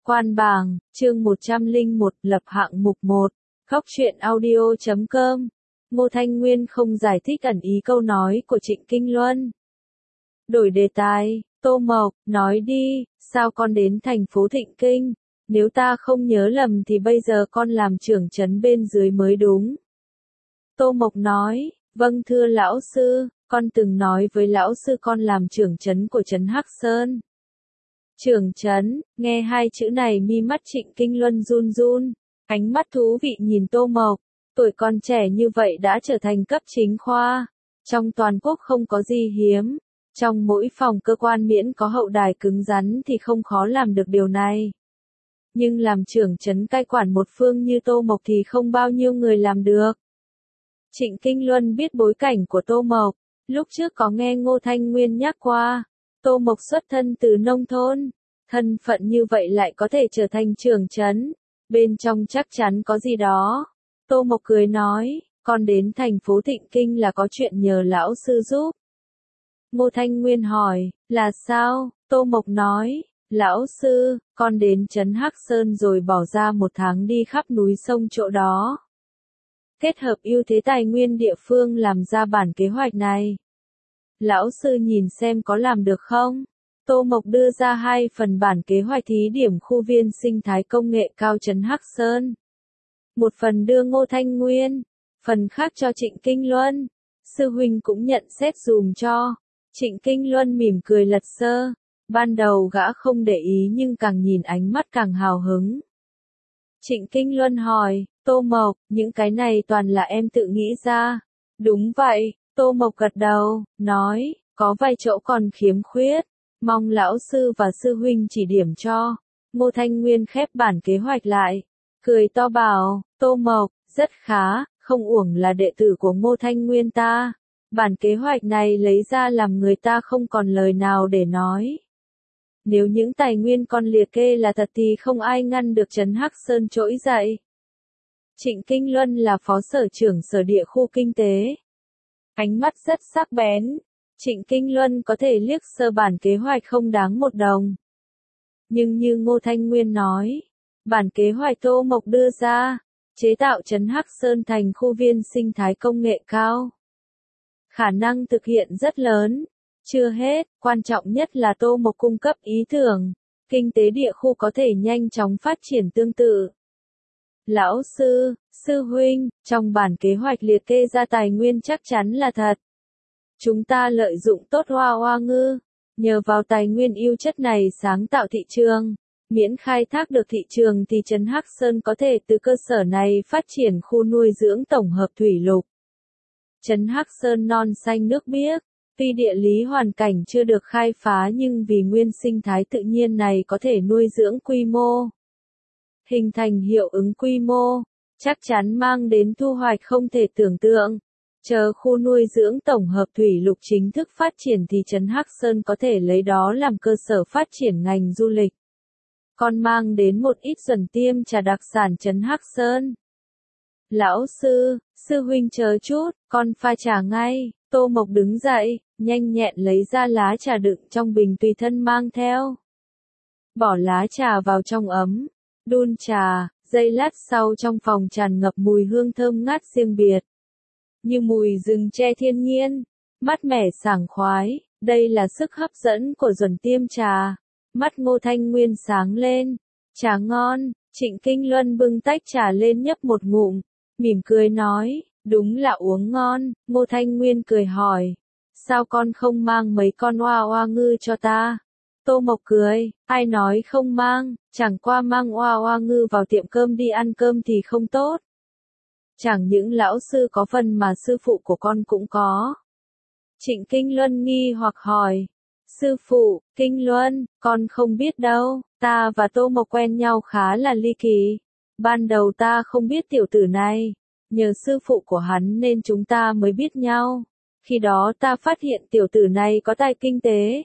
Quan bảng, chương 101, lập hạng mục 1. Góc truyện audio.com. Ngô Thanh Nguyên không giải thích ẩn ý câu nói của Trịnh Kinh Luân. Đổi đề tài, Tô Mộc, nói đi, sao con đến thành phố Thịnh Kinh? Nếu ta không nhớ lầm thì bây giờ con làm trưởng trấn bên dưới mới đúng. Tô Mộc nói, vâng thưa lão sư, con từng nói với lão sư con làm trưởng trấn của trấn Hắc Sơn. Trưởng trấn, nghe hai chữ này mi mắt Trịnh Kinh Luân run run, ánh mắt thú vị nhìn Tô Mộc, tuổi con trẻ như vậy đã trở thành cấp chính khoa, trong toàn quốc không có gì hiếm, trong mỗi phòng cơ quan miễn có hậu đài cứng rắn thì không khó làm được điều này. Nhưng làm trưởng trấn cai quản một phương như Tô Mộc thì không bao nhiêu người làm được. Trịnh Kinh Luân biết bối cảnh của Tô Mộc, lúc trước có nghe Ngô Thanh Nguyên nhắc qua. Tô Mộc xuất thân từ nông thôn, thân phận như vậy lại có thể trở thành trưởng trấn, bên trong chắc chắn có gì đó. Tô Mộc cười nói, con đến thành phố Thịnh Kinh là có chuyện nhờ lão sư giúp. Ngô Thanh Nguyên hỏi, là sao? Tô Mộc nói, lão sư, con đến trấn Hắc Sơn rồi bỏ ra 1 tháng đi khắp núi sông chỗ đó. Kết hợp ưu thế tài nguyên địa phương làm ra bản kế hoạch này. Lão sư nhìn xem có làm được không? Tô Mộc đưa ra 2 phần bản kế hoạch thí điểm khu viên sinh thái công nghệ cao trấn Hắc Sơn. Một phần đưa Ngô Thanh Nguyên, phần khác cho Trịnh Kinh Luân. Sư huynh cũng nhận xét dùm cho. Trịnh Kinh Luân mỉm cười lật sơ. Ban đầu gã không để ý nhưng càng nhìn ánh mắt càng hào hứng. Trịnh Kinh Luân hỏi, Tô Mộc, những cái này toàn là em tự nghĩ ra. Đúng vậy. Tô Mộc gật đầu, nói, có vài chỗ còn khiếm khuyết, mong lão sư và sư huynh chỉ điểm cho. Ngô Thanh Nguyên khép bản kế hoạch lại, cười to bảo, Tô Mộc, rất khá, không uổng là đệ tử của Ngô Thanh Nguyên ta. Bản kế hoạch này lấy ra làm người ta không còn lời nào để nói. Nếu những tài nguyên con liệt kê là thật thì không ai ngăn được trấn Hắc Sơn trỗi dậy. Trịnh Kinh Luân là phó sở trưởng sở địa khu kinh tế. Ánh mắt rất sắc bén, Trịnh Kinh Luân có thể liếc sơ bản kế hoạch không đáng 1 đồng. Nhưng như Ngô Thanh Nguyên nói, bản kế hoạch Tô Mộc đưa ra, chế tạo trấn Hắc Sơn thành khu viên sinh thái công nghệ cao. Khả năng thực hiện rất lớn, chưa hết, quan trọng nhất là Tô Mộc cung cấp ý tưởng, kinh tế địa khu có thể nhanh chóng phát triển tương tự. Lão sư, sư huynh, trong bản kế hoạch liệt kê ra tài nguyên chắc chắn là thật. Chúng ta lợi dụng tốt hoa hoa ngư, nhờ vào tài nguyên ưu chất này sáng tạo thị trường. Miễn khai thác được thị trường thì trấn Hắc Sơn có thể từ cơ sở này phát triển khu nuôi dưỡng tổng hợp thủy lục. Trấn Hắc Sơn non xanh nước biếc, tuy địa lý hoàn cảnh chưa được khai phá nhưng vì nguyên sinh thái tự nhiên này có thể nuôi dưỡng quy mô. Hình thành hiệu ứng quy mô, chắc chắn mang đến thu hoạch không thể tưởng tượng. Chờ khu nuôi dưỡng tổng hợp thủy lục chính thức phát triển thì trấn Hắc Sơn có thể lấy đó làm cơ sở phát triển ngành du lịch. Còn mang đến một ít dần tiêm trà đặc sản trấn Hắc Sơn. Lão sư, sư huynh chờ chút, con pha trà ngay. Tô Mộc đứng dậy, nhanh nhẹn lấy ra lá trà đựng trong bình tùy thân mang theo. Bỏ lá trà vào trong ấm. Đun trà, giây lát sau trong phòng tràn ngập mùi hương thơm ngát riêng biệt. Như mùi rừng tre thiên nhiên, mát mẻ sảng khoái, đây là sức hấp dẫn của duẩn tiêm trà. Mắt Ngô Thanh Nguyên sáng lên, trà ngon, Trịnh Kinh Luân bưng tách trà lên nhấp một ngụm, mỉm cười nói, đúng là uống ngon. Ngô Thanh Nguyên cười hỏi, sao con không mang mấy con oa oa ngư cho ta? Tô Mộc cười, ai nói không mang, chẳng qua mang oa oa ngư vào tiệm cơm đi ăn cơm thì không tốt. Chẳng những lão sư có phần mà sư phụ của con cũng có. Trịnh Kinh Luân nghi hoặc hỏi, sư phụ, Kinh Luân, con không biết đâu, ta và Tô Mộc quen nhau khá là ly kỳ. Ban đầu ta không biết tiểu tử này, nhờ sư phụ của hắn nên chúng ta mới biết nhau. Khi đó ta phát hiện tiểu tử này có tài kinh tế.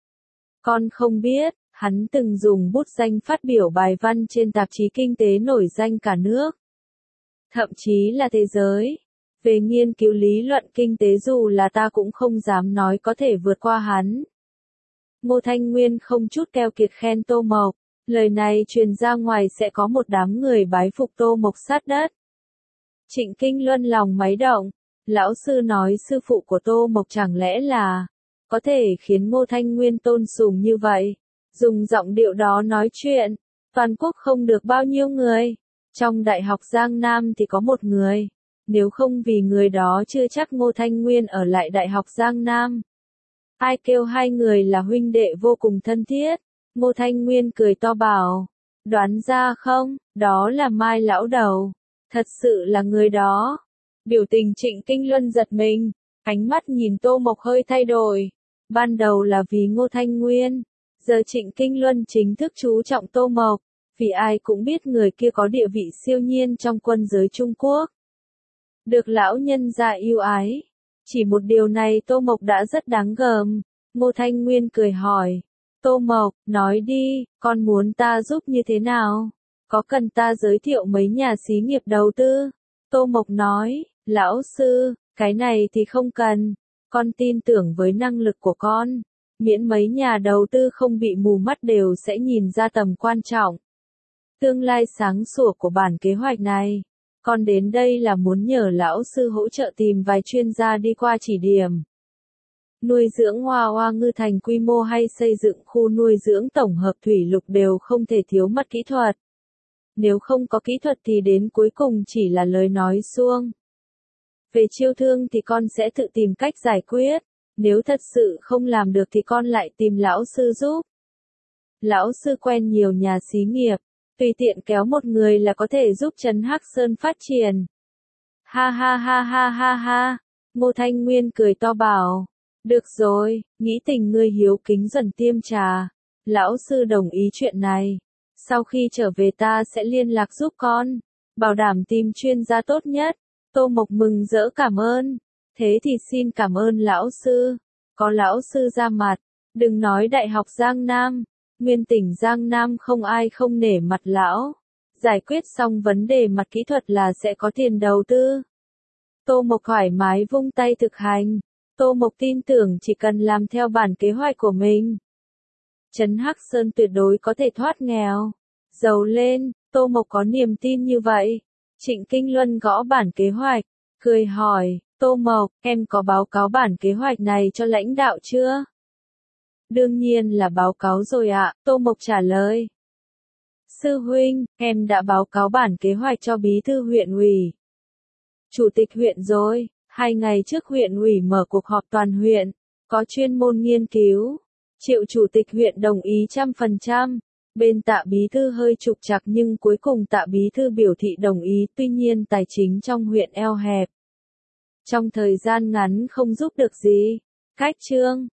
Con không biết, hắn từng dùng bút danh phát biểu bài văn trên tạp chí kinh tế nổi danh cả nước. Thậm chí là thế giới. Về nghiên cứu lý luận kinh tế dù là ta cũng không dám nói có thể vượt qua hắn. Ngô Thanh Nguyên không chút keo kiệt khen Tô Mộc. Lời này truyền ra ngoài sẽ có một đám người bái phục Tô Mộc sát đất. Trịnh Kinh Luân lòng máy động, lão sư nói sư phụ của Tô Mộc chẳng lẽ là có thể khiến Ngô Thanh Nguyên tôn sùng như vậy, dùng giọng điệu đó nói chuyện, toàn quốc không được bao nhiêu người, trong Đại học Giang Nam thì có một người, nếu không vì người đó chưa chắc Ngô Thanh Nguyên ở lại Đại học Giang Nam. Ai kêu hai người là huynh đệ vô cùng thân thiết, Ngô Thanh Nguyên cười to bảo, đoán ra không, đó là Mai lão đầu, thật sự là người đó. Biểu tình Trịnh Kinh Luân giật mình, ánh mắt nhìn Tô Mộc hơi thay đổi, ban đầu là vì Ngô Thanh Nguyên, giờ Trịnh Kinh Luân chính thức chú trọng Tô Mộc, vì ai cũng biết người kia có địa vị siêu nhiên trong quân giới Trung Quốc. Được lão nhân gia yêu ái, chỉ một điều này Tô Mộc đã rất đáng gờm. Ngô Thanh Nguyên cười hỏi, Tô Mộc, nói đi, con muốn ta giúp như thế nào? Có cần ta giới thiệu mấy nhà xí nghiệp đầu tư? Tô Mộc nói, lão sư, cái này thì không cần, con tin tưởng với năng lực của con, miễn mấy nhà đầu tư không bị mù mắt đều sẽ nhìn ra tầm quan trọng. Tương lai sáng sủa của bản kế hoạch này, con đến đây là muốn nhờ lão sư hỗ trợ tìm vài chuyên gia đi qua chỉ điểm. Nuôi dưỡng hoa hoa ngư thành quy mô hay xây dựng khu nuôi dưỡng tổng hợp thủy lục đều không thể thiếu mặt kỹ thuật. Nếu không có kỹ thuật thì đến cuối cùng chỉ là lời nói suông. Về chiêu thương thì con sẽ tự tìm cách giải quyết, nếu thật sự không làm được thì con lại tìm lão sư giúp. Lão sư quen nhiều nhà xí nghiệp, tùy tiện kéo một người là có thể giúp Trấn Hắc Sơn phát triển. Ha ha ha ha ha ha, Ngô Thanh Nguyên cười to bảo, được rồi, nghĩ tình ngươi hiếu kính dần tiêm trà, lão sư đồng ý chuyện này, sau khi trở về ta sẽ liên lạc giúp con, bảo đảm tìm chuyên gia tốt nhất. Tô Mộc mừng rỡ cảm ơn, thế thì xin cảm ơn lão sư, có lão sư ra mặt, đừng nói Đại học Giang Nam, nguyên tỉnh Giang Nam không ai không nể mặt lão, giải quyết xong vấn đề mặt kỹ thuật là sẽ có tiền đầu tư. Tô Mộc thoải mái vung tay thực hành, Tô Mộc tin tưởng chỉ cần làm theo bản kế hoạch của mình, Trấn Hắc Sơn tuyệt đối có thể thoát nghèo, giàu lên, Tô Mộc có niềm tin như vậy. Trịnh Kinh Luân gõ bản kế hoạch, cười hỏi, Tô Mộc, em có báo cáo bản kế hoạch này cho lãnh đạo chưa? Đương nhiên là báo cáo rồi ạ, Tô Mộc trả lời. Sư huynh, em đã báo cáo bản kế hoạch cho bí thư huyện ủy, chủ tịch huyện rồi, 2 ngày trước huyện ủy mở cuộc họp toàn huyện, có chuyên môn nghiên cứu, Triệu chủ tịch huyện đồng ý 100%. Bên Tạ bí thư hơi trục trặc nhưng cuối cùng Tạ bí thư biểu thị đồng ý, tuy nhiên tài chính trong huyện eo hẹp. Trong thời gian ngắn không giúp được gì. Cách chương